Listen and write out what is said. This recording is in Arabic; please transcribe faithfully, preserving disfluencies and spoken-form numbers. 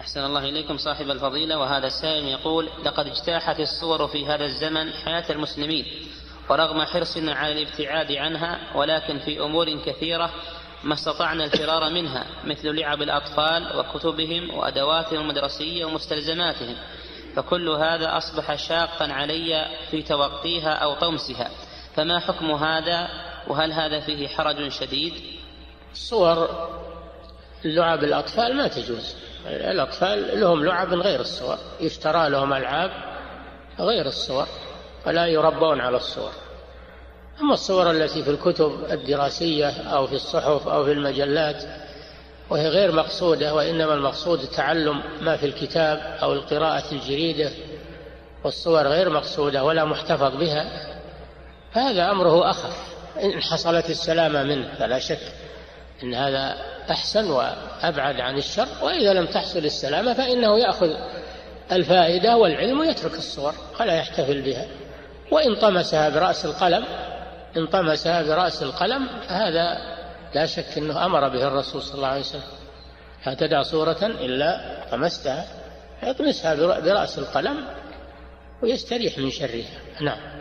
أحسن الله إليكم صاحب الفضيلة، وهذا السائل يقول: لقد اجتاحت الصور في هذا الزمن حياة المسلمين، ورغم حرصنا على الابتعاد عنها ولكن في أمور كثيرة ما استطعنا الفرار منها، مثل لعب الأطفال وكتبهم وأدواتهم المدرسية ومستلزماتهم، فكل هذا أصبح شاقا علي في توقيها أو طمسها، فما حكم هذا؟ وهل هذا فيه حرج شديد؟ صور لعب الأطفال ما تجوز. الأطفال لهم لعب غير الصور، يشترى لهم ألعاب غير الصور، فلا يربون على الصور. أما الصور التي في الكتب الدراسية أو في الصحف أو في المجلات وهي غير مقصودة، وإنما المقصود تعلم ما في الكتاب أو القراءة الجريدة، والصور غير مقصودة ولا محتفظ بها، فهذا أمره أخف إن حصلت السلامة منه، فلا شك إن هذا أحسن وأبعد عن الشر. وإذا لم تحصل السلامة فإنه يأخذ الفائدة والعلم ويترك الصور ولا يحتفل بها. وإن طمسها برأس القلم إن طمسها برأس القلم هذا لا شك أنه أمر به الرسول صلى الله عليه وسلم: لا تدع صورة إلا طمستها، يطمسها برأس القلم ويستريح من شرها. نعم.